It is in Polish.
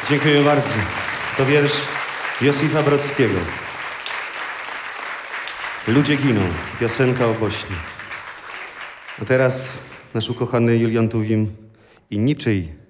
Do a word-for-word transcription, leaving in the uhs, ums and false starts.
Dziękuję bardzo. To wiersz Josifa Brodskiego. Ludzie giną. Piosenka o Bośni. A teraz nasz ukochany Julian Tuwim i niczyj